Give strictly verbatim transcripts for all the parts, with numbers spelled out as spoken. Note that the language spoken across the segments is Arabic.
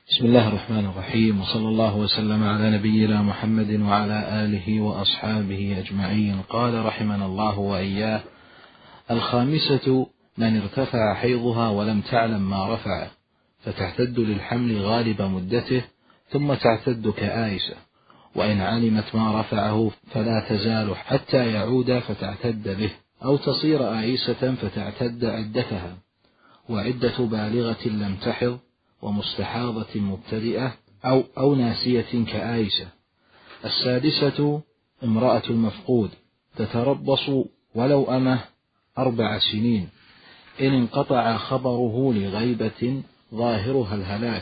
بسم الله الرحمن الرحيم، وصلى الله وسلم على نبينا محمد وعلى آله وأصحابه أجمعين. قال رحمنا الله وإياه: الخامسة من ارتفع حيضها ولم تعلم ما رفعه، فتعتد للحمل غالب مدته ثم تعتد كآيسة، وإن علمت ما رفعه فلا تزال حتى يعود فتعتد به، أو تصير آيسة فتعتد عدتها، وعدة بالغة لم تحض، ومستحاضة مبتدئة أو, أو ناسية كآيسة. السادسة امرأة المفقود تتربص ولو أمه أربع سنين إن انقطع خبره لغيبة ظاهرها الهلاك،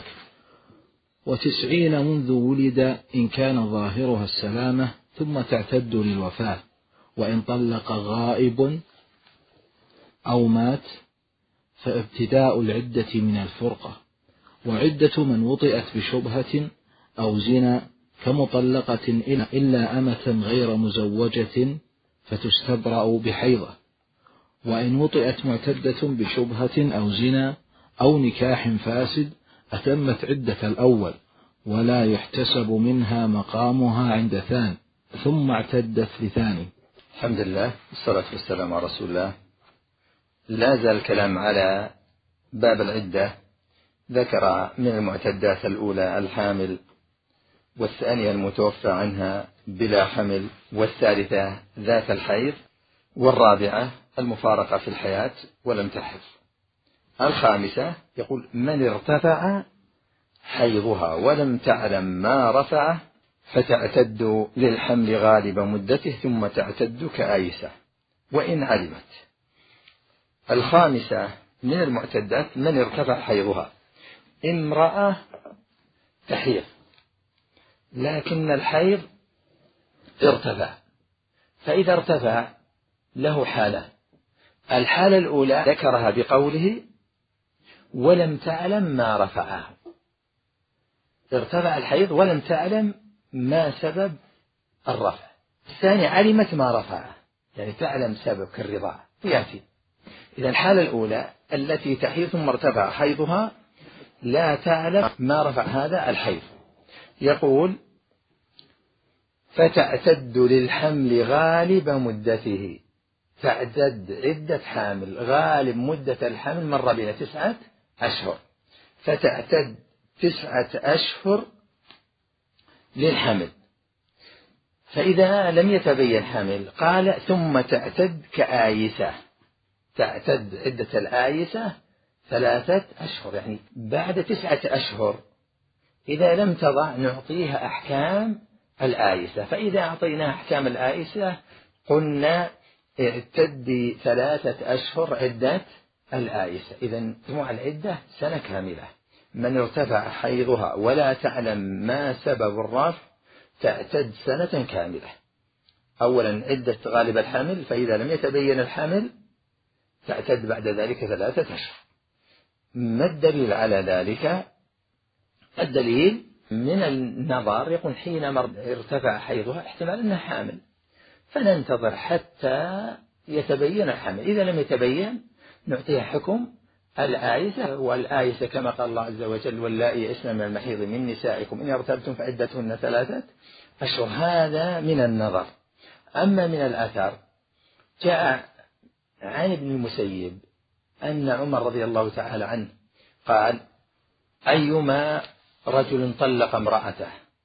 وتسعين منذ ولد إن كان ظاهرها السلامة، ثم تعتد للوفاة، وإن طلق غائب أو مات فابتداء العدة من الفرقة. وعدة من وطئت بشبهة أو زنا كمطلقة إلا أمة غير مزوجة فتستبرأ بحيضة. وإن وطئت معتدة بشبهة أو زنا أو نكاح فاسد أتمت عدة الأول، ولا يحتسب منها مقامها عند ثان، ثم اعتدت لثاني. الحمد لله والصلاة والسلام على رسول الله. لا زال الكلام على باب العدة. ذكر من المعتدات الأولى الحامل، والثانية المتوفى عنها بلا حمل، والثالثة ذات الحيض، والرابعة المفارقة في الحياة ولم تحض. الخامسة يقول: من ارتفع حيضها ولم تعلم ما رفعه فتعتد للحمل غالب مدته ثم تعتد كآيسة وإن علمت. الخامسة من المعتدات من ارتفع حيضها، امرأة تحيض لكن الحيض ارتفع، فإذا ارتفع له حالة. الحالة الأولى ذكرها بقوله: ولم تعلم ما رفعه. ارتفع الحيض ولم تعلم ما سبب الرفع. الثانية علمت ما رفعه، يعني تعلم سبب كالرضاعة ويأتي. إذا الحالة الأولى التي تحيض ثم ارتفع حيضها لا تعلم ما رفع هذا الحيض. يقول: فتعتد للحمل غالب مدته. تعتد عدة حامل، غالب مدة الحمل مر بنا تسعة أشهر، فتعتد تسعة أشهر للحمل. فإذا لم يتبين حمل قال: ثم تعتد كآيسة. تعتد عدة الآيسة ثلاثة أشهر، يعني بعد تسعة أشهر إذا لم تضع نعطيها أحكام الآيسة. فإذا أعطيناها أحكام الآيسة قلنا: اعتدي ثلاثة أشهر عدة الآيسة. إذا مجموع العدة سنة كاملة. من ارتفع حيضها ولا تعلم ما سبب الرفع تعتد سنة كاملة. أولا عدة غالب الحمل، فإذا لم يتبين الحمل تعتد بعد ذلك ثلاثة أشهر. ما الدليل على ذلك؟ الدليل من النظر. يقول: حينما ارتفع حيضها احتمال أنها حامل، فننتظر حتى يتبين الحمل. إذا لم يتبين نعطيها حكم الآيسة. والآيسة كما قال الله عز وجل: واللائي يئسن من المحيض من نسائكم إن ارتبتم فعدتهن ثلاثة أشهر. هذا من النظر. أما من الآثار جاء عن ابن المسيب أن عمر رضي الله تعالى عنه قال: أيما رجل طلق امرأته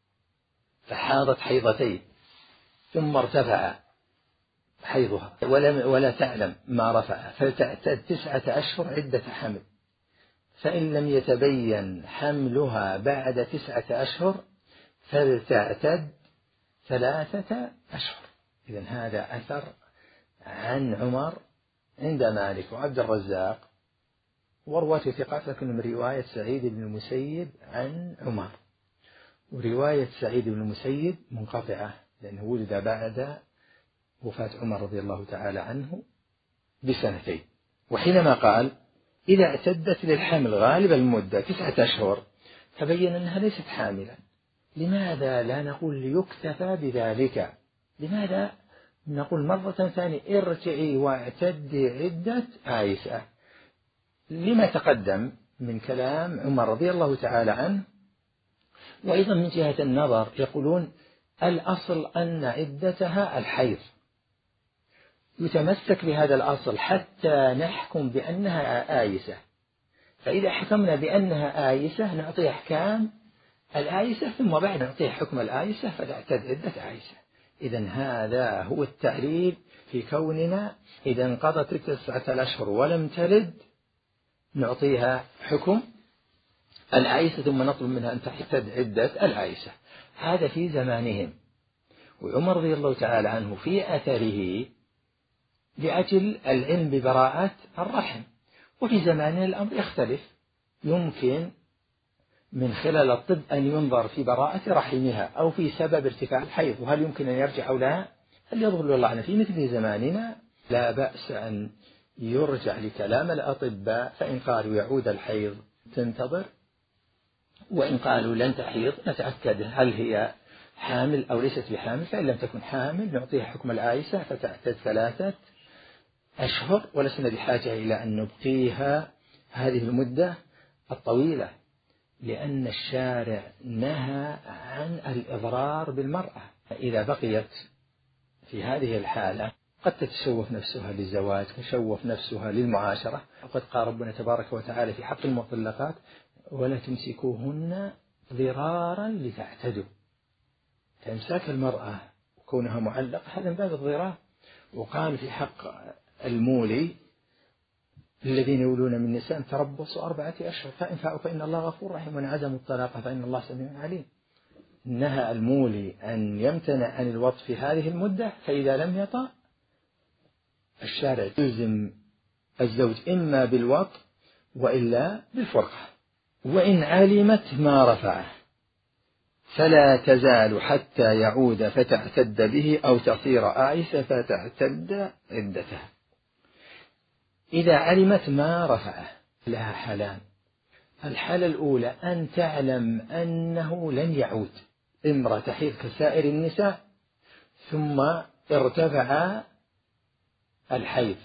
فحاضت حيضتين ثم ارتفع حيضها ولا, ولا تعلم ما رفع فتعتد تسعة أشهر عدة حمل، فإن لم يتبين حملها بعد تسعة أشهر فلتعتد ثلاثة أشهر. إذن هذا أثر عن عمر عند مالك وعبد الرزاق ورواة ثقات، لكن من رواية سعيد بن المسيب عن عمر. ورواية سعيد بن المسيب منقطعة لأنه ولد بعد وفاة عمر رضي الله تعالى عنه بسنتين. وحينما قال: إذا اعتدت للحمل غالب المدة تسعة أشهر تبين أنها ليست حاملا، لماذا لا نقول ليكتفى بذلك؟ لماذا نقول مرة ثانية: ارجعي واعتدي عدة آيسة؟ لما تقدم من كلام عمر رضي الله تعالى عنه وأيضا من جهة النظر يقولون الأصل أن عدتها الحيض، يتمسك بهذا الأصل حتى نحكم بأنها آيسة، فإذا حكمنا بأنها آيسة نعطيها أحكام الآيسة، ثم بعد نعطيها حكم الآيسة فتعتد عدة آيسة. إذن هذا هو التعليل في كوننا إذا انقضت التسعة الأشهر ولم تلد نعطيها حكم الآيسة ثم نطلب منها أن تعتد عدة الآيسة. هذا في زمانهم. وعمر رضي الله تعالى عنه في أثره لأجل العلم ببراءة الرحم، وفي زماننا الأمر يختلف، يمكن من خلال الطب أن ينظر في براءة رحمها أو في سبب ارتفاع الحيض، وهل يمكن أن يرجع أو لا. هل يظهر الله عنه في مثل زماننا لا بأس أن يرجع لكلام الأطباء، فإن قالوا يعود الحيض تنتظر، وإن قالوا لن تحيض نتأكد هل هي حامل أو ليست بحامل، فإن لم تكن حامل نعطيها حكم الآيسة فتعتد ثلاثة أشهر، ولسنا بحاجة إلى أن نبقيها هذه المدة الطويلة، لأن الشارع نهى عن الإضرار بالمرأة، فإذا بقيت في هذه الحالة قد تتشوف نفسها للزواج، تشوف نفسها للمعاشرة. وقد قال ربنا تبارك وتعالى في حق المطلقات ولا تمسكوهن ضرارا لتعتدوا. فإمساك المرأة وكونها معلقة هذا من باب الضرار. وقال في حق المولي الذين يولون من النساء تربصوا أربعة أشهر فإن فاءوا فإن الله غفور رحيم وإن عزموا الطلاق فإن الله سميع عليم. نهى المولي أن يمتنع عن الوطء في هذه المدة، فإذا لم يطأ الشارع يلزم الزوج إما بالوطء وإلا بالفرقة. وإن علمت ما رفعه فلا تزال حتى يعود فتعتد به أو تصير آيسة فتعتد عدتها. إذا علمت ما رفعه لها حالان. الحالة الأولى أن تعلم أنه لن يعود، امرأة تحيض كسائر النساء ثم ارتفع الحيض.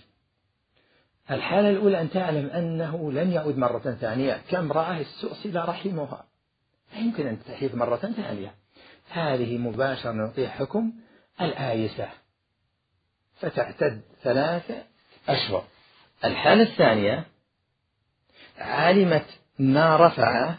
الحالة الأولى أن تعلم أنه لن يعود مرة ثانية كامرأة استؤصل رحمها، لا يمكن أن تحيض مرة ثانية، هذه مباشرة نعطيها حكم الآيسة فتعتد ثلاثة أشهر. الحالة الثانية علمت ما رفع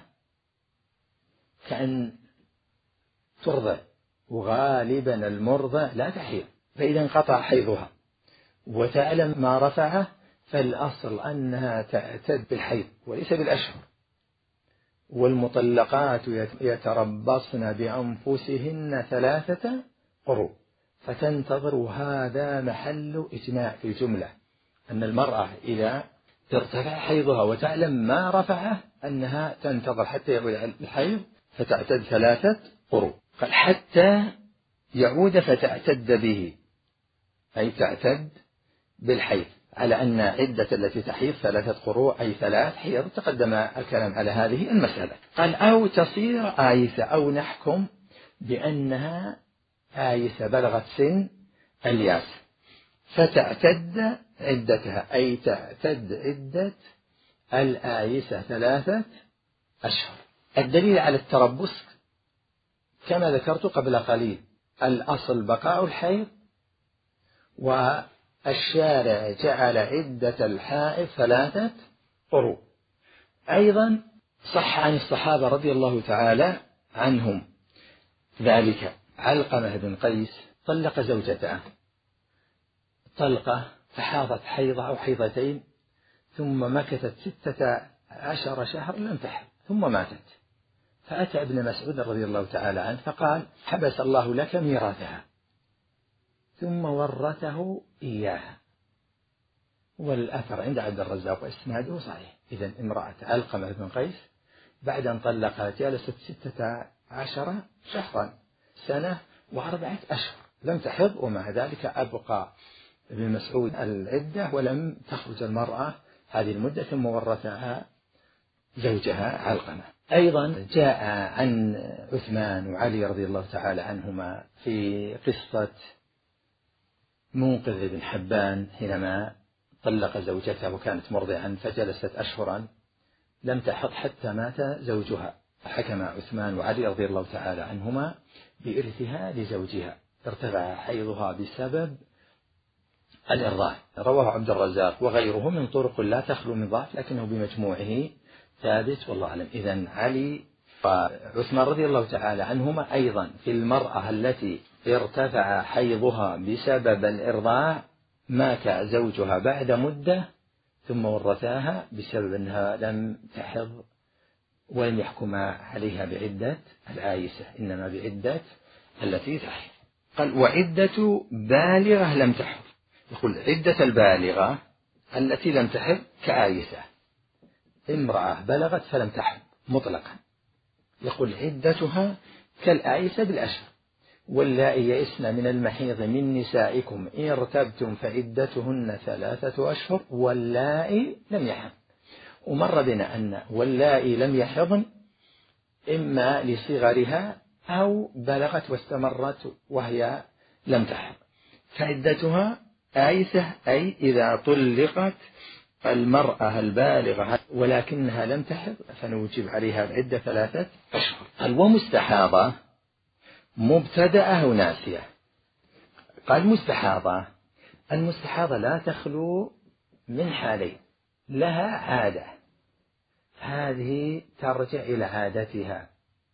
كأن ترضع، وغالبا المرضع لا تحيض، فإذا انقطع حيضها وتعلم ما رفعه فالأصل أنها تعتد بالحيض وليس بالأشهر. والمطلقات يتربصن بأنفسهن ثلاثة قروء فتنتظر، وهذا محل إجماع في الجملة أن المرأة إذا ارتفع حيضها وتعلم ما رفعه أنها تنتظر حتى يعود الحيض فتعتد ثلاثة قروء. قال حتى يعود فتعتد به، أي تعتد بالحيض، على أن عدة التي تحيض ثلاثة قروء أي ثلاث حيض، تقدم الكلام على هذه المسألة. قال أو تصير آيسة، أو نحكم بأنها آيسة بلغت سن الياس فتعتد عدتها، أي تعتد عدة الآيسة ثلاثة أشهر. الدليل على التربص كما ذكرت قبل قليل، الأصل بقاء الحيض، والشارع جعل عدة الحائض ثلاثة قروء. أيضا صح عن الصحابة رضي الله تعالى عنهم ذلك. علقمة بن قيس طلق زوجته طلقة فحاضت حيضة أو حيضتين، ثم مكثت ستة عشر شهر لم تحض ثم ماتت، فأتى ابن مسعود رضي الله تعالى عنه فقال حبس الله لك ميراثها، ثم ورثه إياها. والأثر عند عبد الرزاق وإسناده صحيح. إذن امرأة علقمة بن قيس بعد أن طلقها جلست ستة عشر شهرا، سنة وأربعة أشهر لم تحض، ومع ذلك أبقى ابن مسعود العدة ولم تخرج المرأة هذه المدة، ثم ورثها زوجها علقمة. أيضا جاء عن عثمان وعلي رضي الله تعالى عنهما في قصة منقذ بن حبان حينما طلق زوجته وكانت مرضعا فجلست أشهرا لم تحض حتى مات زوجها، حكم عثمان وعلي رضي الله تعالى عنهما بإرثها لزوجها ارتفع حيضها بسبب الإرضاع. رواه عبد الرزاق وغيره من طرق لا تخلو من ضعف لكنه بمجموعه ثابت والله أعلم. إذن علي وعثمان رضي الله تعالى عنهما أيضا في المرأة التي ارتفع حيضها بسبب الإرضاع مات زوجها بعد مدة ثم ورثاها بسبب أنها لم تحض ولم يحكم عليها بعدة الآيسة إنما بعدة التي تحض. قال وعدة بالغة لم تحض. يقول عدة البالغة التي لم تحض كآيسة، امرأة بلغت فلم تحض مطلقا يقول عدتها كالآيسة بالأشهر. واللائي يئسن من المحيض من نسائكم إن ارتبتم فعدتهن ثلاثة أشهر واللائي لم يحضن. ومر بنا أن واللائي لم يحضن إما لصغرها أو بلغت واستمرت وهي لم تحض فعدتها آيسة، أي إذا طلقت المرأة البالغة ولكنها لم تحض فنوجب عليها العدة ثلاثة أشهر. ومستحاضة مبتدأة وناسية. قال مستحاضة، المستحاضة لا تخلو من حالين، لها عادة هذه ترجع إلى عادتها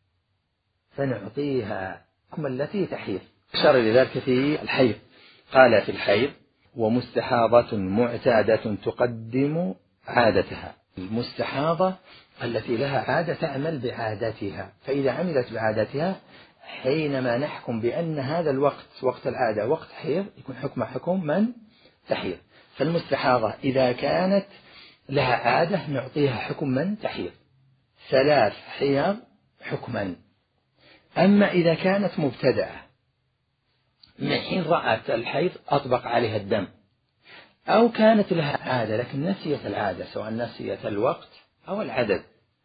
فنعطيها حكم التي تحيض. أشار إلى ذلك في الحيض قال في الحيض ومستحاضة معتادة تقدم عادتها. المستحاضة التي لها عادة تعمل بعادتها، فإذا عملت بعادتها حينما نحكم بأن هذا الوقت وقت العادة وقت حيض يكون حكم حكم من تحيض. فالمستحاضة إذا كانت لها عادة نعطيها حكم من تحيض ثلاث حيض حكما. أما إذا كانت مبتدأة من حين رأت الحيض أطبق عليها الدم أو كانت لها عادة لكن نسيت العادة سواء نسيت الوقت أو العدد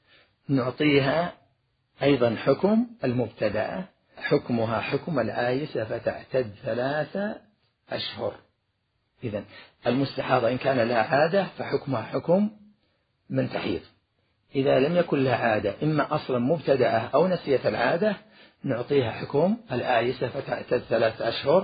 نعطيها أيضا حكم المبتدأة حكمها حكم الآيسة فتعتد ثلاثة أشهر. إذن المستحاضة إن كان لها عادة فحكمها حكم من تحيض. إذا لم يكن لها عادة إما أصلا مبتدأة أو نسيت العادة نعطيها حكم الآيسة فتعتد ثلاثة أشهر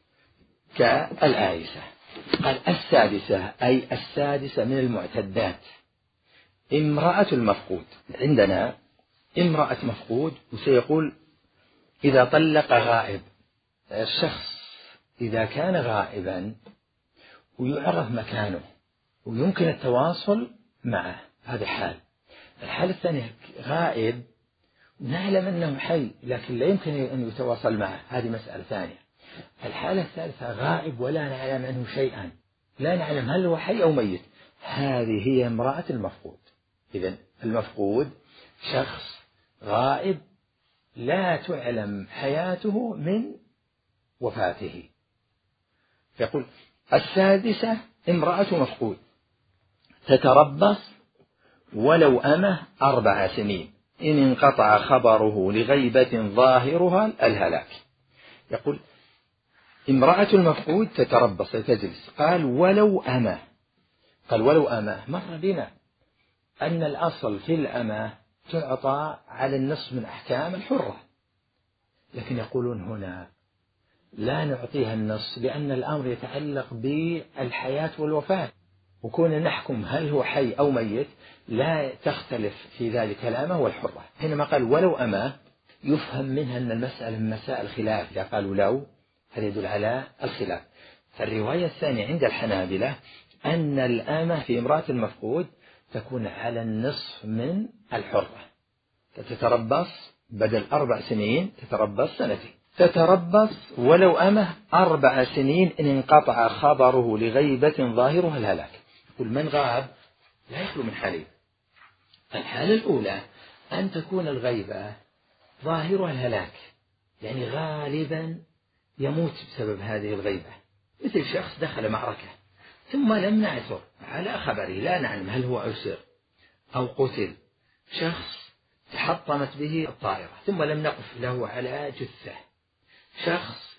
كالآيسة. قال السادسة أي السادسة من المعتدات امرأة المفقود. عندنا امرأة مفقود وسيقول إذا طلق غائب الشخص إذا كان غائبا ويعرف مكانه ويمكن التواصل معه هذا حال. الحالة الثانية غائب نعلم أنه حي لكن لا يمكن أن يتواصل معه هذه مسألة ثانية. الحالة الثالثة غائب ولا نعلم عنه شيئا لا نعلم هل هو حي أو ميت هذه هي امرأة المفقود. إذن المفقود شخص غائب لا تعلم حياته من وفاته. يقول السادسة امرأة مفقود تتربص ولو أمه أربع سنين إن انقطع خبره لغيبة ظاهرها الهلاك. يقول امرأة المفقود تتربص تجلس. قال ولو أمه قال ولو أمه مر بنا أن الأصل في الأمة تعطى على النصف من أحكام الحرة لكن يقولون هنا لا نعطيها النص لأن الأمر يتعلق بالحياة والوفاة وكون نحكم هل هو حي أو ميت لا تختلف في ذلك الأمة والحرة. حينما قال ولو أمة يفهم منها أن المسألة من مسائل خلاف. إذا قالوا لو هذا يدل على الخلاف. فالرواية الثانية عند الحنابلة أن الأمة في امرأة المفقود تكون على النصف من الحرة تتربص بدل أربع سنين تتربص سنتين. تتربص ولو أمه أربع سنين إن انقطع خبره لغيبة ظاهرها الهلاك. يقول من غاب لا يخلو من حالين. الحالة الأولى أن تكون الغيبة ظاهرها الهلاك يعني غالبا يموت بسبب هذه الغيبة مثل شخص دخل معركة ثم لم نعثر على خبره لا نعلم هل هو أسر أو قتل. شخص تحطمت به الطائرة ثم لم نقف له على جثة. شخص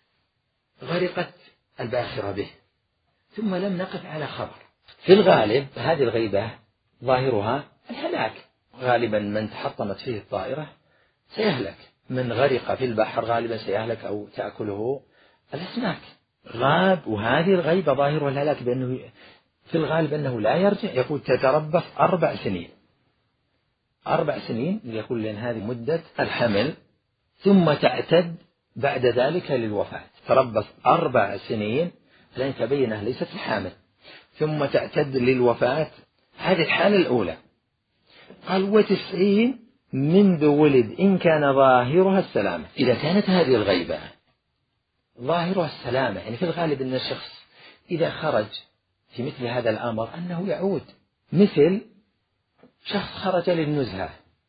غرقت الباخرة به ثم لم نقف على خبر. في الغالب هذه الغيبة ظاهرها الهلاك غالبا من تحطمت فيه الطائرة سيهلك، من غرق في البحر غالبا سيهلك أو تأكله الأسماك. غاب، وهذه الغيبة ظاهرها الهلاك، بأنه في الغالب أنه لا يرجع. يقول تتربص أربع سنين، أربع سنين يقول لأن هذه مدة الحمل، ثم تعتد بعد ذلك للوفاة. تربص أربع سنين لأن تبينه ليست الحامل، ثم تعتد للوفاة. هذه الحالة الأولى. قال وتسعين منذ ولد إن كان ظاهرها السلامة. إذا كانت هذه الغيبة ظاهرها السلامة، يعني في الغالب أن الشخص إذا خرج في مثل هذا الأمر أنه يعود، مثل شخص خرج للنزهة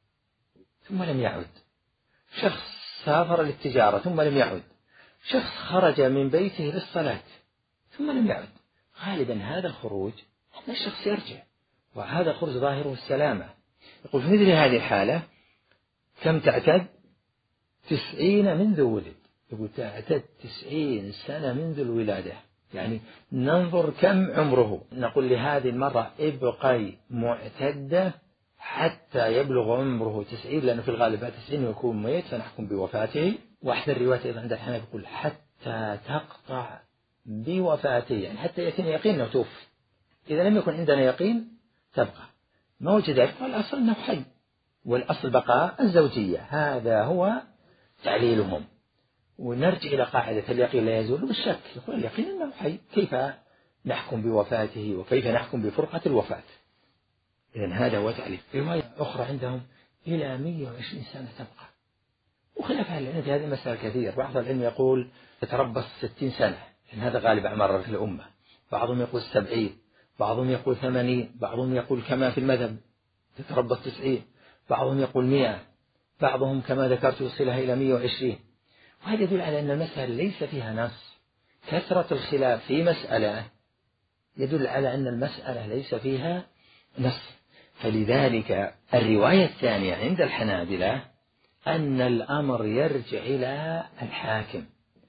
ثم لم يعد، شخص سافر للتجارة ثم لم يعد، شخص خرج من بيته للصلاة ثم لم يعد. غالبا هذا الخروج أن الشخص يرجع، وهذا الخروج ظاهره السلامة. يقول في مثل هذه الحالة كم تعتد؟ تسعين منذ ولد. يقول تعتد تسعين سنة منذ الولادة، يعني ننظر كم عمره. نقول لهذه المرة ابقي معتدة حتى يبلغ عمره تسعين، لأنه في الغالب تسعين يكون ميت فنحكم بوفاته. وأحد الروايات أيضا عند الحنابلة يقول حتى تقطع بوفاته، يعني حتى يكون يقين أنه توفي. إذا لم يكن عندنا يقين تبقى، ما وجد ذلك فالأصل أنه حي، والأصل بقاء الزوجية. هذا هو تعليلهم. ونرجع إلى قاعدة اليقين لا يزول بالشك. يقول اليقين أنه حي، كيف نحكم بوفاته وكيف نحكم بفرقة الوفاة؟ إذن هذا هو تعليل. رواية أخرى عندهم إلى مئة وعشرين سنة تبقى، وخلاف أهل العلم في هذه المسألة كثير. بعض العلم يقول تتربص ستين سنة، لأن هذا غالب أعمار الأمة. بعضهم يقول سبعين، بعضهم يقول ثمانين، بعضهم يقول كما في المذهب تتربص تسعين، بعضهم يقول مئة، بعضهم كما ذكرت يوصلها إلى مئة وعشرين. وهذا يدل على أن المسألة ليس فيها نص. كثرة الخلاف في مسألة يدل على أن المسألة ليس فيها نص. فلذلك الرواية الثانية عند الحنابلة أن الأمر يرجع إلى الحاكم.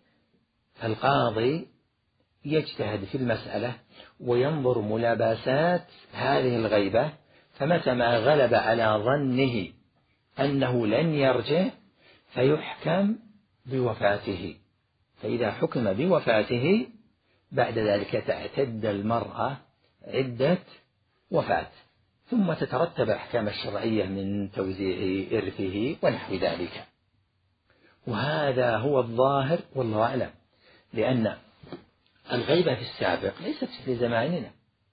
القاضي يجتهد في المسألة وينظر ملابسات هذه الغيبة، فمتى ما غلب على ظنه أنه لن يرجع فيحكم بوفاته. فإذا حكم بوفاته بعد ذلك تعتد المرأة عدة وفاة، ثم تترتب أحكام الشرعية من توزيع إرثه ونحو ذلك. وهذا هو الظاهر والله أعلم، لأن الغيبة في السابق ليست في زماننا.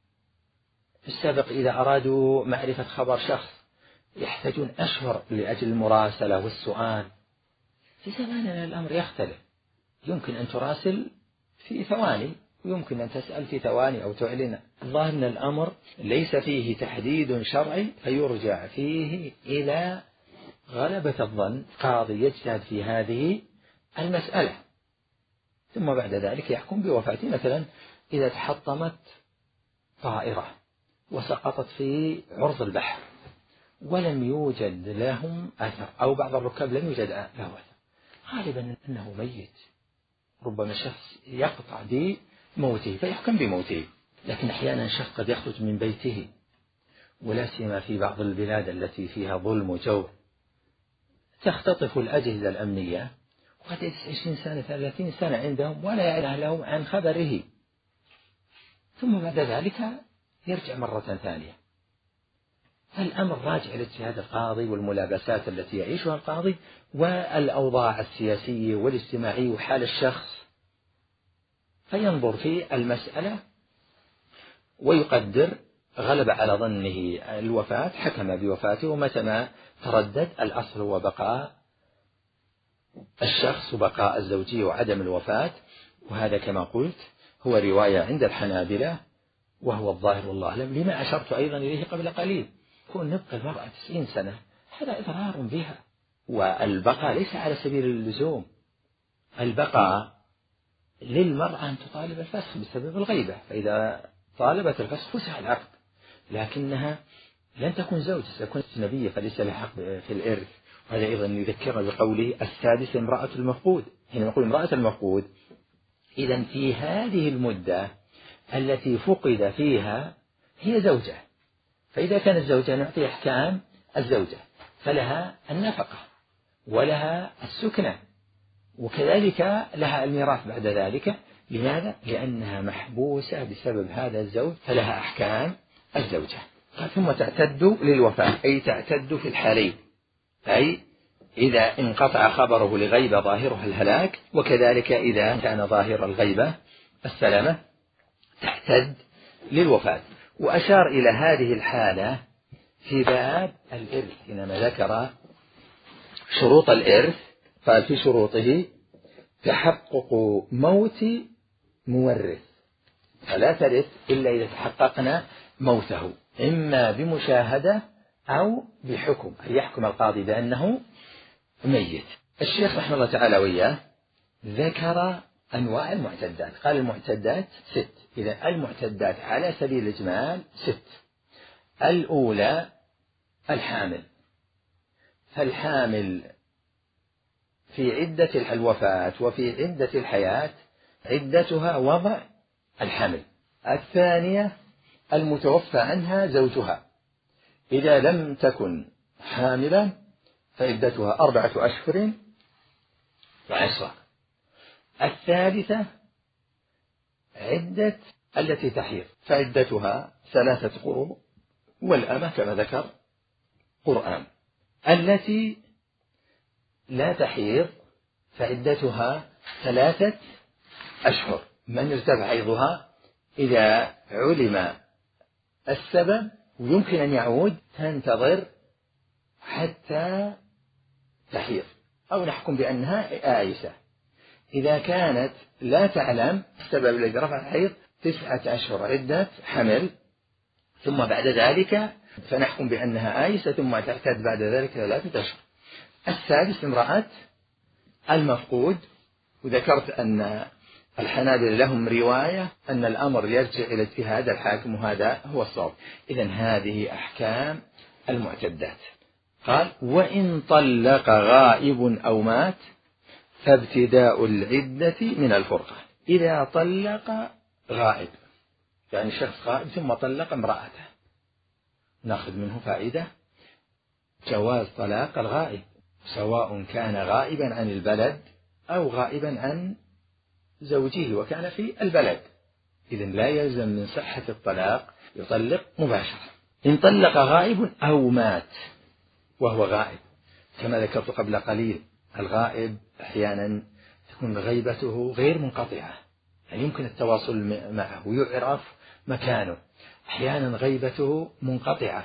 في السابق إذا أرادوا معرفة خبر شخص يحتاجون أشهر لأجل المراسلة والسؤال. في زماننا الأمر يختلف، يمكن أن تراسل في ثواني، ويمكن أن تسأل في ثواني أو تعلن. الظاهر أن الأمر ليس فيه تحديد شرعي، فيرجع فيه إلى غلبة الظن. قاضي يجتهد في هذه المسألة، ثم بعد ذلك يحكم بوفاته. مثلا إذا تحطمت طائرة وسقطت في عرض البحر ولم يوجد لهم أثر، أو بعض الركاب لم يوجد له أثر، غالبا أنه ميت. ربما شخص يقطع بموته فيحكم بموته. لكن أحيانا شخص قد يخرج من بيته، ولا سيما في بعض البلاد التي فيها ظلم وجور، تختطف الأجهزة الأمنية وقد يجلس عشرين سنة ثلاثين سنة عندهم ولا يعلم لهم عن خبره، ثم بعد ذلك يرجع مرة ثانية. الأمر راجع إلى اجتهاد القاضي والملابسات التي يعيشها القاضي والأوضاع السياسية والاجتماعية وحال الشخص، فينظر في المسألة ويقدر. غلب على ظنه الوفاة حكم بوفاته، ومتى ما تردد الأصل هو بقاء الشخص وبقاء الزوجية وعدم الوفاة. وهذا كما قلت هو رواية عند الحنابلة وهو الظاهر والله أعلم، لما أشرت أيضا إليه قبل قليل. كون نبقى المرأة تسعين سنة هذا إضرار بها، والبقاء ليس على سبيل اللزوم. البقاء للمرأة أن تطالب الفسخ بسبب الغيبة، فإذا طالبت الفسخ فسخ العقد، لكنها لن تكون زوجة، ستكون أجنبية فليس لها حق في الإرث. وهذا أيضا يذكرنا بقوله السادس امرأة المفقود. حين نقول امرأة المفقود إذن في هذه المدة التي فقد فيها هي زوجة، فإذا كانت زوجة نعطي أحكام الزوجة، فلها النفقة ولها السكنة، وكذلك لها الميراث بعد ذلك. لماذا؟ لأنها محبوسة بسبب هذا الزوج، فلها أحكام الزوجة. ثم تعتد للوفاة، أي تعتد في الحالين، أي إذا انقطع خبره لغيبة ظاهرها الهلاك، وكذلك إذا كان ظاهر الغيبة السلامة تعتد للوفاة. وأشار إلى هذه الحالة في باب الإرث حينما ذكر شروط الإرث، قال في شروطه تحقق موت مورث، فلا ترث إلا إذا تحققنا موته، إما بمشاهدة أو بحكم، أن يحكم القاضي بأنه ميت. الشيخ رحمه الله تعالى وإياه ذكر أنواع المعتدات، قال المعتدات ست. إذا المعتدات على سبيل الإجمال ست. الأولى الحامل، فالحامل في عدة الوفاة وفي عدة الحياة عدتها وضع الحمل. الثانية المتوفى عنها زوجها، إذا لم تكن حاملا فعدتها أربعة أشهر وعشرة. الثالثة عدة التي تحيض، فعدتها ثلاثة قروء، والأمة كما ذكر قرآن. التي لا تحيض فعدتها ثلاثة أشهر، من ارتفع حيضها إذا علم السبب ويمكن أن يعود تنتظر حتى تحيض، أو نحكم بأنها آيسة. إذا كانت لا تعلم السبب الذي رفع الحيض تسعة أشهر عدة حمل، ثم بعد ذلك فنحكم بأنها آيسة، ثم تعتد بعد ذلك ثلاثة أشهر. السادس امرأة المفقود، وذكرت أن الحنابلة لهم رواية أن الأمر يرجع إلى اجتهاد الحاكم، وهذا هو الصواب. إذن هذه أحكام المعتدات. قال وإن طلق غائب أو مات فابتداء العدة من الفرقة. إذا طلق غائب، يعني شخص غائب ثم طلق امرأته، نأخذ منه فائدة جواز طلاق الغائب، سواء كان غائبا عن البلد أو غائبا عن زوجه وكان في البلد، إذن لا يلزم من صحة الطلاق يطلق مباشرة. إن طلق غائب أو مات وهو غائب، كما ذكرت قبل قليل الغائب أحيانا تكون غيبته غير منقطعة، يعني يمكن التواصل معه ويعرف مكانه. أحيانا غيبته منقطعة،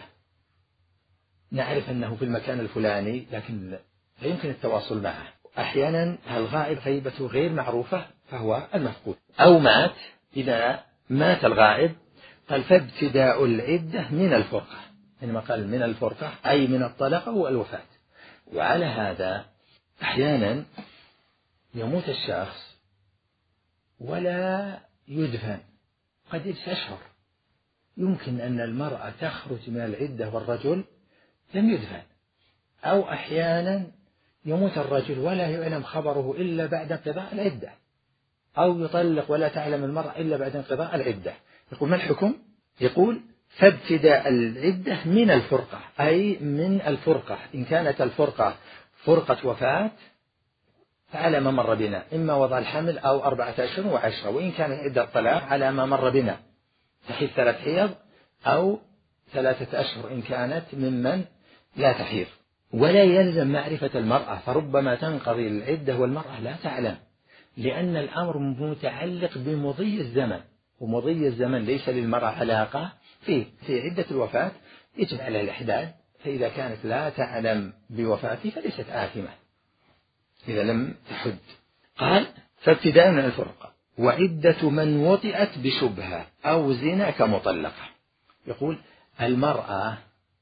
نعرف أنه في المكان الفلاني لكن لا يمكن التواصل معه. أحيانا الغائب غيبته غير معروفة فهو المفقود. أو مات، إذا مات الغائب قال فابتداء العدة من الفرقة، إنما قال من الفرقة أي من الطلاق والوفاة. وعلى هذا أحيانا يموت الشخص ولا يدفن، قد يستشعر، يمكن أن المرأة تخرج من العدة والرجل لم يدفن، أو أحيانا يموت الرجل ولا يعلم خبره إلا بعد انقضاء العدة، أو يطلق ولا تعلم المرأة إلا بعد انقضاء العدة. يقول ما الحكم؟ يقول فابتداء العدة من الفرقة، أي من الفرقة. إن كانت الفرقة فرقة وفاة فعلى ما مر بنا، إما وضع الحمل أو أربعة أشهر وعشرة. وإن كانت عدة طلاق على ما مر بنا، تحيض ثلاث حيض أو ثلاثة أشهر إن كانت ممن لا تحيض. ولا يلزم معرفة المرأة، فربما تنقضي العدة والمرأة لا تعلم، لأن الأمر متعلق بمضي الزمن، ومضي الزمن ليس للمرأة علاقة فيه. في عدة الوفاة يجب على الإحداد، فإذا كانت لا تعلم بوفاته فليست آثمة إذا لم تحد. قال فابتداء من الفرقة. وعدة من وطئت بشبهة أو زنا كمطلقة. يقول المرأة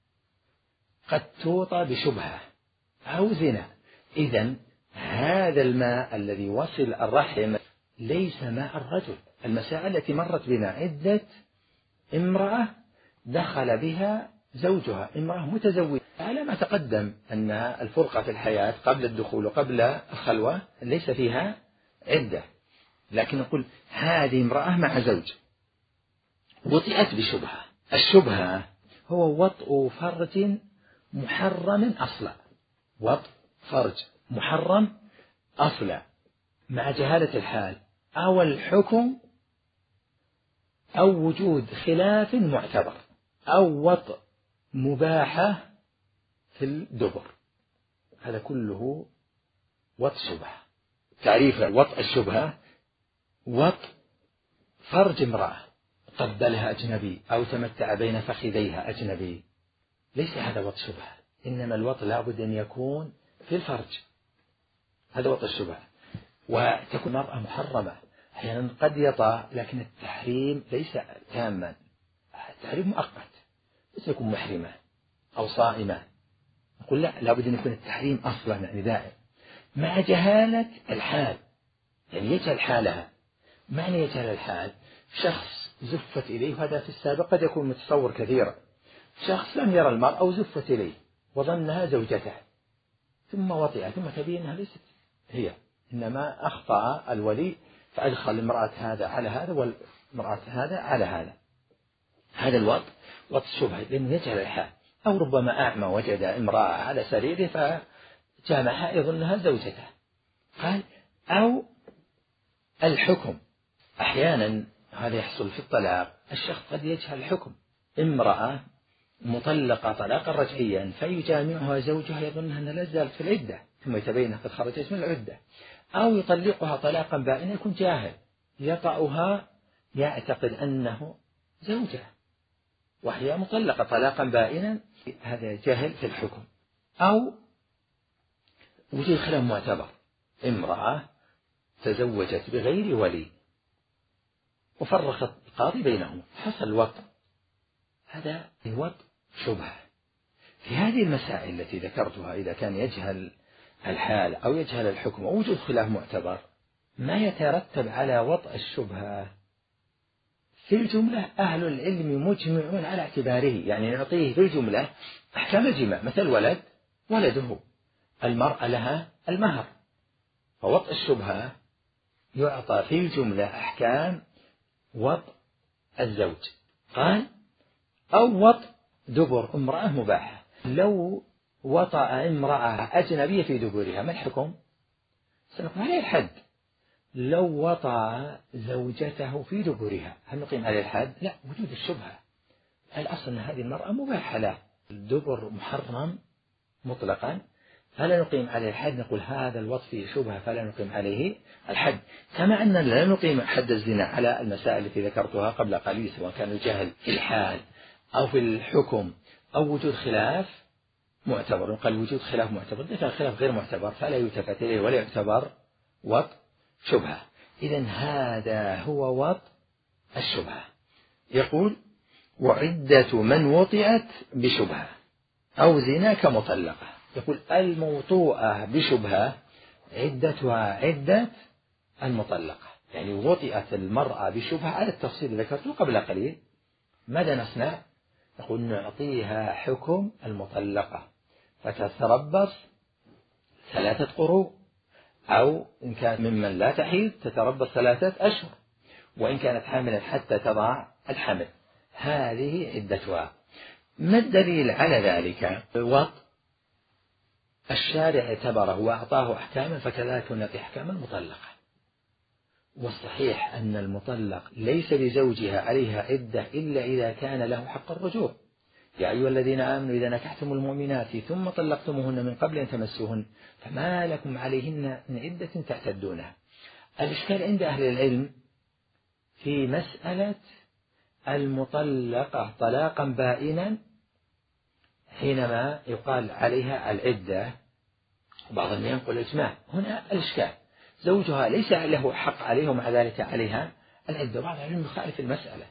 قد توطى بشبهة أو زنا، إذن هذا الماء الذي وصل الرحم ليس ماء الرجل. المسائل التي مرت بنا عدة امرأة دخل بها زوجها، امرأة متزوجة، على ما تقدم أن الفرقة في الحياة قبل الدخول وقبل الخلوة ليس فيها عدة، لكن نقول هذه امرأة مع زوج وطئت بشبهة. الشبهة هو وطء فرج محرم أصلا، وطء فرج محرم أصلا مع جهالة الحال أو الحكم أو وجود خلاف معتبر، أو وطء مباحة في الدبر، هذا كله وطء شبهة. تعريف وطء الشبهة: وطء فرج امرأة قبلها أجنبي أو تمتع بين فخذيها أجنبي، ليس هذا وطء شبهة، إنما الوطء لابد أن يكون في الفرج، هذا وطء الشبهة. وتكون المرأة محرمة، أحيانا قد يطأ لكن التحريم ليس تاما، التحريم مؤقت، بس يكون محرمة أو صائمة، نقول لا، لابد أن يكون التحريم أصلا يعني دائم، مع جهالة الحال، يعني يجهل حالها. معنى يجهل الحال: شخص زفت إليه، وهذا في السابق قد يكون متصور كثيرا، شخص لم يرى المرأة أو زفت إليه وظنها زوجته، ثم وطئ، ثم تبين أنها ليست هي، إنما أخطأ الولي فأدخل امرأة هذا على هذا والمرأة هذا على هذا، هذا الوطء وطء الشبهة، لأنه يجهل الحال. أو ربما أعمى وجد امرأة على سريره فجامعها يظنها زوجته. قال: أو الحكم، أحيانا هذا يحصل في الطلاق، الشخص قد يجهل الحكم، امرأة مطلقة طلاقا رجعيا فيجامعها زوجها يظنها أنها لا زالت في العدة، ثم يتبين قد خرجت من العدة. أو يطلقها طلاقا بائنا يكون جاهل، يطأها يعتقد أنه زوجها وهي مطلقة طلاقا بائنا، هذا جهل في الحكم. أو وجود خلاف معتبر، امرأة تزوجت بغير ولي وفرقت القاضي بينهم، حصل وطء، هذا وطء شبهة. في هذه المسائل التي ذكرتها، إذا كان يجهل الحال أو يجهل الحكم أو وجود خلاف معتبر، ما يترتب على وطء الشبهة في الجملة أهل العلم مجمعون على اعتباره، يعني نعطيه في الجملة أحكام الجماع، مثل ولد ولده، المرأة لها المهر، فوطء الشبهة يعطى في الجملة أحكام وطء الزوج. قال: أو وطء دبر امرأة مباحة، لو وطأ امرأة أجنبية في دبرها ما الحكم؟ سنقوم عليه الحد. لو وطأ زوجته في دبرها هل نقيم عليه الحد؟ لا، وجود الشبهة، الأصل أن هذه المرأة مباحة له، الدبر محرم مطلقا، فلا نقيم عليه الحد، نقول هذا الوطء فيه شبهة فلا نقيم عليه الحد. كما أننا لا نقيم حد الزنا على المسائل التي ذكرتها قبل قليل، سواء كان الجهل في الحال أو في الحكم أو وجود خلاف معتبر. قال وجود خلاف معتبر، إذا كان خلاف غير معتبر فلا يلتفت إليه ولا يعتبر وطء شبهة. إذن هذا هو وطء الشبهة. يقول: وعدة من وطئت بشبهة أو زنا كمطلقة. يقول: الموطوءة بشبهة عدتها عدة المطلقة، يعني وطئت المرأة بشبهة على التفصيل ذكرته قبل قليل. ماذا نصنع؟ نقول: نعطيها حكم المطلقة فتتربص ثلاثة قروء، أو إن كان ممن لا تحيض تتربص ثلاثة أشهر، وإن كانت حاملا حتى تضع الحمل، هذه عدتها. ما الدليل على ذلك؟ وطء الشارع اعتبره وأعطاه أحكاما، فكذلك نعطي أحكام المطلقة. والصحيح أن المطلق ليس لزوجها عليها عدة إلا إذا كان له حق الرجوع. يا أيها الذين آمنوا إذا نكحتم المؤمنات ثم طلقتموهن من قبل أن تمسوهن فما لكم عليهن من عدة تعتدونها. الإشكال عند أهل العلم في مسألة المطلقة طلاقا بائنا حينما يقال عليها العدة، بعضهم ينقل الإجماع. هنا الإشكال زوجها ليس له حق عليه ومع ذلك عليها العدة. بعض العلم يخالف المسألة،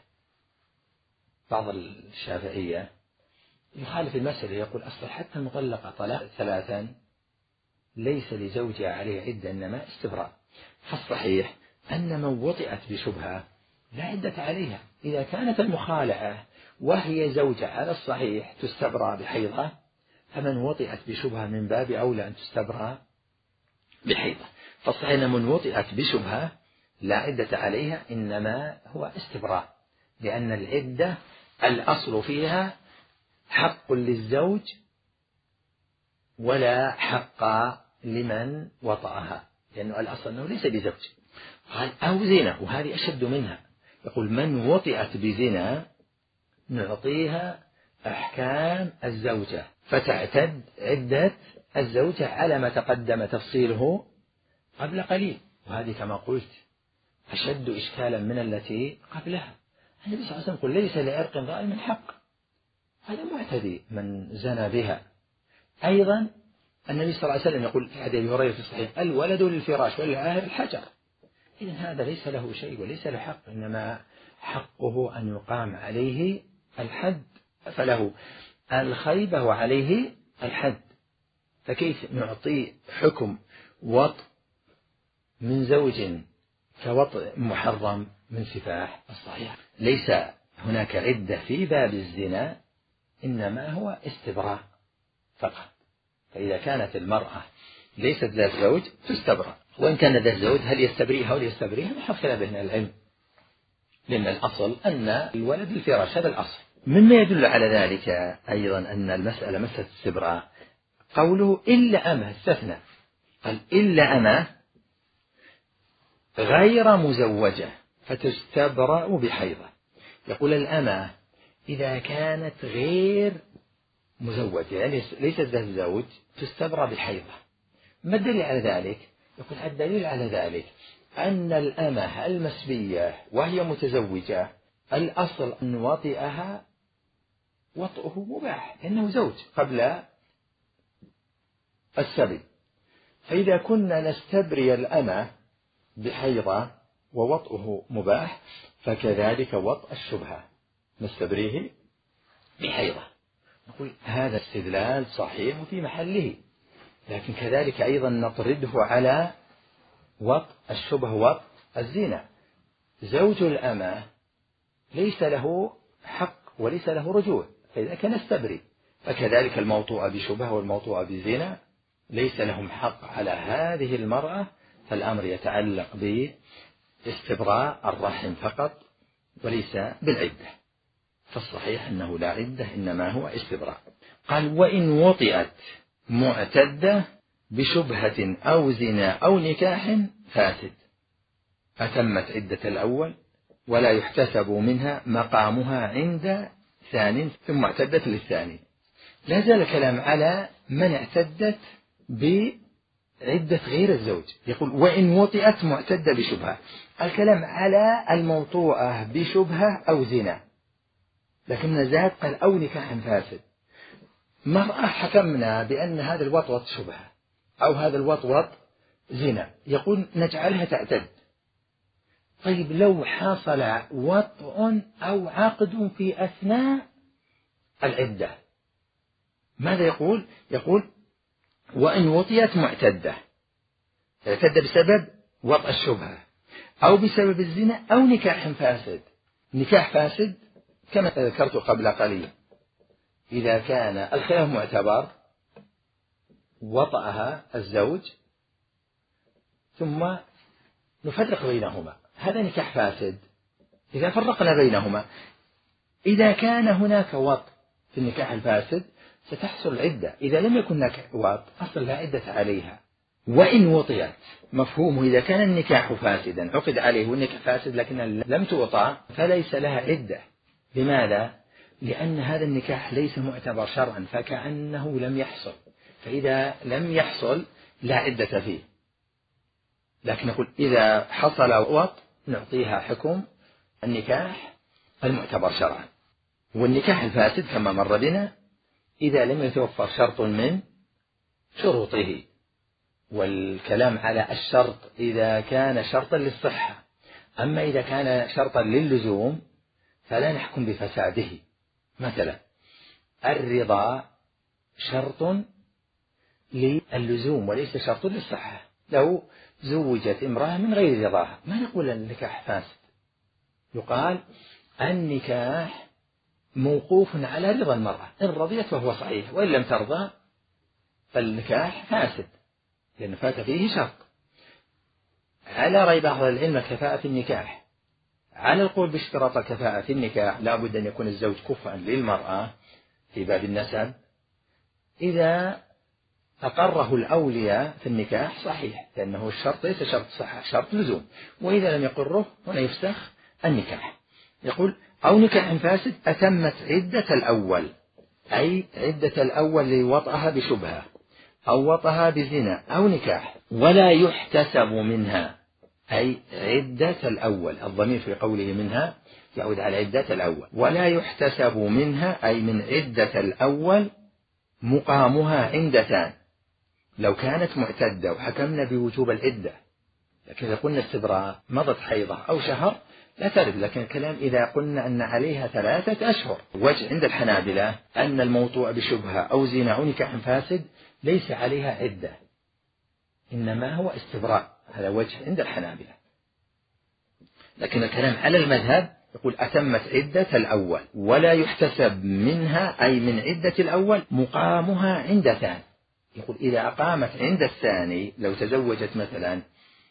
بعض الشافعية يخالف المسألة، يقول أصلا حتى المطلقة طلاق ثلاثا ليس لزوجها عليه عدة إنما استبراء. فالصحيح أن من وطئت بشبهة لا عدة عليها. إذا كانت المخالعة وهي زوجة على الصحيح تستبرأ بحيضة، فمن وطئت بشبهة من باب أولى أن تستبرأ بحيضة. فالصحيح أن من وطئت بشبهة لا عدة عليها إنما هو استبراء، لأن العدة الأصل فيها حق للزوج ولا حق لمن وطأها، لأنه الأصل أنه ليس بزوج. قال أو زنا، وهذه أشد منها، يقول من وطئت بزنا نعطيها أحكام الزوجة فتعتد عدة الزوجة على ما تقدم تفصيله قبل قليل، وهذه كما قلت أشد إشكالا من التي قبلها. النبي صلى الله عليه وسلم يقول ليس لعرق ظالم حق، هذا معتدي من زنى بها. أيضا النبي صلى الله عليه وسلم يقول في حديث أبي هريرة في الصحيح الولد للفراش والعاهر الحجر، إذن هذا ليس له شيء وليس له حق، إنما حقه أن يقام عليه الحد، فله الخيبة وعليه الحد. فكيف نعطي حكم وطء من زوج كوطء محرم من سفاح؟ الصحيح ليس هناك عدة في باب الزنا، إنما هو استبراء فقط. فإذا كانت المرأة ليست ذات زوج تستبرأ، وإن كان ذات زوج هل يستبرئها أو يستبرئها محل خلاف بين العلم، لأن الأصل أن الولد الفراش، هذا الأصل. مما يدل على ذلك أيضا أن المسألة مسألة استبراء قوله إلا أمه، استثنى، قال إلا أمه غير مزوجة فتستبرأ بحيضة. يقول الأمة إذا كانت غير مزوجة يعني ليست ذات زوج تستبرأ بحيضة. ما الدليل على ذلك؟ يقول الدليل على ذلك أن الأمة المسبية وهي متزوجة الأصل أن وطئها وطئه مباح لأنه زوج قبل السبي. فإذا كنا نستبري الأمة بحيضة ووطئه مباح فكذلك وطئ الشبهة نستبريه بحيضة. نقول هذا استدلال صحيح في محله، لكن كذلك أيضا نطرده على وطئ الشبهة وطئ الزنا. زوج الأمة ليس له حق وليس له رجوع، فإذا كان نستبري، فكذلك الموطوء بشبهة والموطوء بزنا ليس لهم حق على هذه المرأة، فالأمر يتعلق باستبراء الرحم فقط وليس بالعدة. فالصحيح أنه لا عدة إنما هو استبراء. قال وإن وطئت معتدة بشبهة أو زنا أو نكاح فاسد أتمت عدة الأول ولا يحتسب منها مقامها عند ثانٍ ثم اعتدت للثاني. لا زال الكلام على من اعتدت بعدة غير الزوج. يقول وإن وطئت معتدة بشبهة، الكلام على الموطوءة بشبهة أو زنا، لكن زاد قال أو نكاح فاسد. مرأة حكمنا بأن هذا الوطوط شبهة أو هذا الوطوط زنا، يقول نجعلها تعتد. طيب لو حصل وطء أو عقد في أثناء العدة ماذا يقول؟ يقول وإن وطئت معتدة، اعتد بسبب وطء الشبهة أو بسبب الزنا أو نكاح فاسد. نكاح فاسد كما ذكرت قبل قليل إذا كان الخلاف معتبر وطأها الزوج ثم نفرق بينهما، هذا نكاح فاسد. إذا فرقنا بينهما إذا كان هناك وط في النكاح الفاسد ستحصل العدة، إذا لم يكن هناك وط أصل لا عدة عليها. وإن وطئت مفهومه إذا كان النكاح فاسدا عقد عليه والنكاح فاسد لكن لم توطأ فليس لها عدة. لماذا؟ لأن هذا النكاح ليس معتبر شرعا فكأنه لم يحصل، فإذا لم يحصل لا عدة فيه. لكن نقول إذا حصل وط نعطيها حكم النكاح المعتبر شرعا. والنكاح الفاسد كما مر بنا إذا لم يتوفر شرط من شروطه، والكلام على الشرط إذا كان شرطا للصحة، أما إذا كان شرطا للزوم فلا نحكم بفساده. مثلا الرضا شرط للزوم وليس شرط للصحة، لو زوجت امرأة من غير رضاها ما نقول النكاح فاسد، يقال النكاح موقوف على رضا المرأة، إن رضيت فهو صحيح وإن لم ترضى فالنكاح فاسد لأن فات فيه شرط. على رأي بعض العلم كفاءة في النكاح، على القول باشتراط الكفاءة في النكاح لا بد أن يكون الزوج كفءا للمرأة في باب النسب. إذا أقره الأولياء في النكاح صحيح، لأنه الشرط ليس شرط صحة، شرط لزوم، وإذا لم يقره هنا يفسخ النكاح. يقول أو نكاح فاسد أتمت عدة الأول، أي عدة الأول لوطئها بشبهة أو وطئها بزنا أو نكاح، ولا يحتسب منها، أي عدة الأول، الضمير في قوله منها يعود على عدة الأول، ولا يحتسب منها أي من عدة الأول مقامها عندتان، لو كانت معتدة وحكمنا بوجوب العدة، لكن إذا قلنا استبراء مضت حيضة أو شهر لا ترد، لكن الكلام إذا قلنا أن عليها ثلاثة أشهر. وجه عند الحنابلة أن الموطوع بشبهة أو زنا أو نكاح فاسد ليس عليها عدة، إنما هو استبراء، هذا وجه عند الحنابلة. لكن الكلام على المذهب يقول أتمت عدة الأول ولا يحتسب منها أي من عدة الأول مقامها عند ثاني. يقول إذا أقامت عند الثاني، لو تزوجت مثلا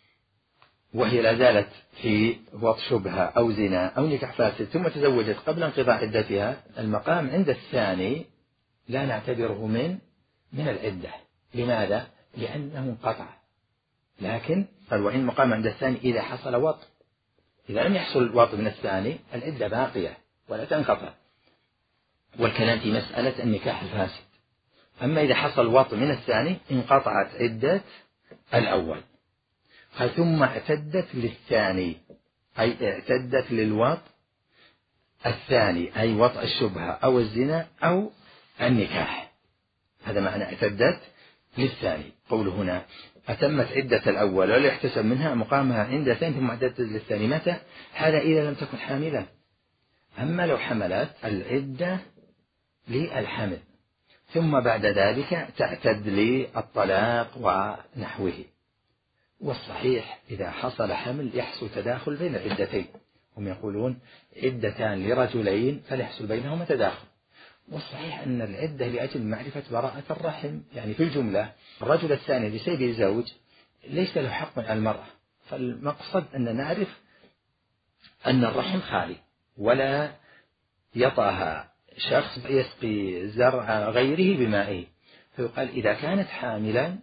وهي لا زالت في وطء شبهة أو زنا أو نكاح فاسد ثم تزوجت قبل انقضاء عدتها، المقام عند الثاني لا نعتبره من من العدة. لماذا؟ لأنه انقطع. لكن قال وإن مقام عند الثاني إذا حصل وطء، إذا لم يحصل الوطء من الثاني العدة باقية ولا تنقطع، والكلام في مسألة النكاح الفاسد. أما إذا حصل وطء من الثاني انقطعت عدة الأول. ثم اعتدت للثاني، أي اعتدت للوطء الثاني، أي وطء الشبهة أو الزنا أو النكاح، هذا معنى اعتدت للثاني. قول هنا أتمت عدة الأول ولا يحتسب منها مقامها عند ثاني ثم اعتدت للثاني. متى؟ هذا إذا لم تكن حاملا. أما لو حملت العدة للحمل ثم بعد ذلك تعتد للطلاق ونحوه. والصحيح إذا حصل حمل يحصل تداخل بين العدتين، هم يقولون عدتان لرجلين فليحصل بينهما تداخل. والصحيح أن العدة لأجل معرفة براءة الرحم، يعني في الجملة الرجل الثاني لسيد الزوج ليس له حق على المرأة، فالمقصد أن نعرف أن الرحم خالي ولا يطأها شخص يسقي زرع غيره بمائه، فيقال إذا كانت حاملا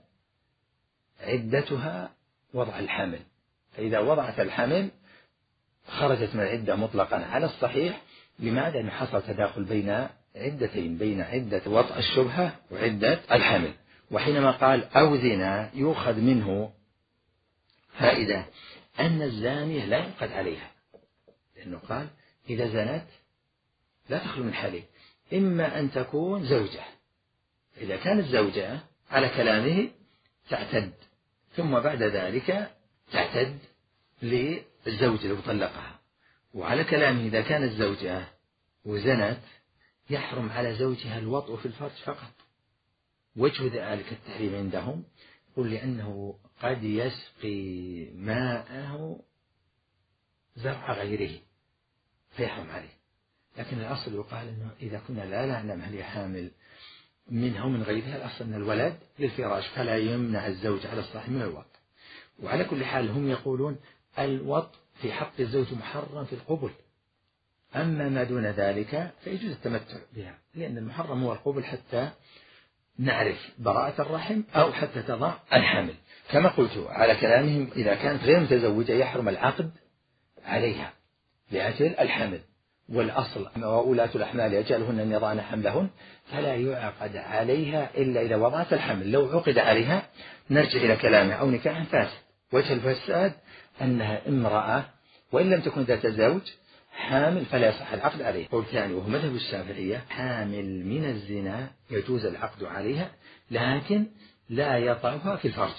عدتها وضع الحمل، فإذا وضعت الحمل خرجت من العدة مطلقا على الصحيح. لماذا؟ لأنه حصل تداخل بين عدتين، بين عدة وطأ الشبهة وعدة الحمل. وحينما قال أو زنا يؤخذ منه فائدة أن الزانية لا ينقد عليها، لأنه قال إذا زنت لا تخلو من حالين، إما أن تكون زوجة، إذا كانت زوجة على كلامه تعتد، ثم بعد ذلك تعتد للزوج لو طلقها، وعلى كلامه إذا كانت زوجة وزنت يحرم على زوجها الوطء في الفرج فقط. وجه ذلك التحريم عندهم قل لأنه قد يسقي ماءه زرع غيره فيحرم عليه، لكن الأصل يقال أنه إذا كنا لا نعلم هل يحامل منها ومن غيرها، الأصل أن الولد للفراش فلا يمنع الزوج على الصحيح من الوطء. وعلى كل حال هم يقولون الوطء في حق الزوج محرم في القبل، أما ما دون ذلك فيجوز التمتع بها، لأن المحرم هو القبل حتى نعرف براءة الرحم أو حتى تضع الحمل. كما قلت على كلامهم إذا كانت غير متزوجة يحرم العقد عليها لأجل الحمل، والأصل وأولاة الأحمال يجعلهن أن يضعن حملهن، فلا يعقد عليها إلا إذا وضعت الحمل. لو عقد عليها نرجع إلى كلامه أو نكاح فاسد. وجه الفساد أنها امرأة وإن لم تكن ذات زوج حامل فلا يصح العقد عليه. قول ثاني وهو مذهب الشافعية حامل من الزنا يجوز العقد عليها لكن لا يطعها في الفرج،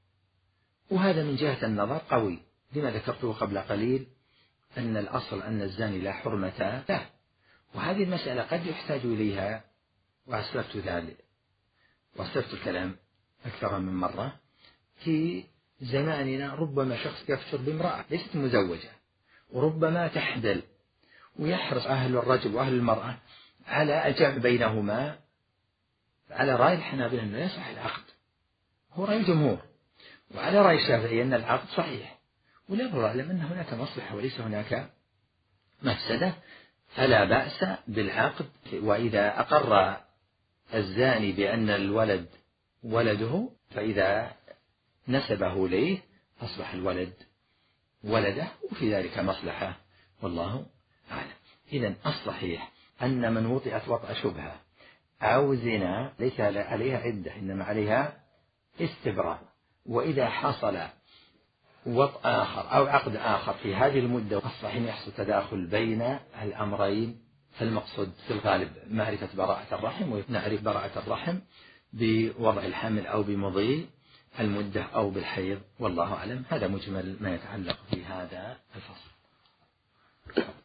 وهذا من جهة النظر قوي لما ذكرته قبل قليل أن الأصل أن الزاني لا حرمة له. وهذه المسألة قد يحتاج إليها، وأسلفت ذلك وأسلفت الكلام أكثر من مرة. في زماننا ربما شخص يفتر بامرأة ليست مزوجة وربما تحدل، ويحرص أهل الرجل وأهل المرأة على الجمع بينهما. على رأي الحنابلة أنه يصح العقد، هو رأي الجمهور، وعلى رأي الشافعي أن العقد صحيح، ولا أعلم أن هناك مصلحة وليس هناك مفسدة، فلا بأس بالعقد. وإذا أقر الزاني بأن الولد ولده، فإذا نسبه إليه أصبح الولد ولده، وفي ذلك مصلحة والله أعلم. إذن الصحيح أن من وطئت وطأ شبهة أو زنا ليس عليها عدة، إنما عليها استبراء. وإذا حصل وطأ آخر أو عقد آخر في هذه المدة الصحيح يحصل تداخل بين الأمرين، فالمقصود في الغالب معرفة براءة الرحم، ونعرف براءة الرحم بوضع الحمل أو بمضي المدة أو بالحيض والله أعلم. هذا مجمل ما يتعلق في هذا الفصل.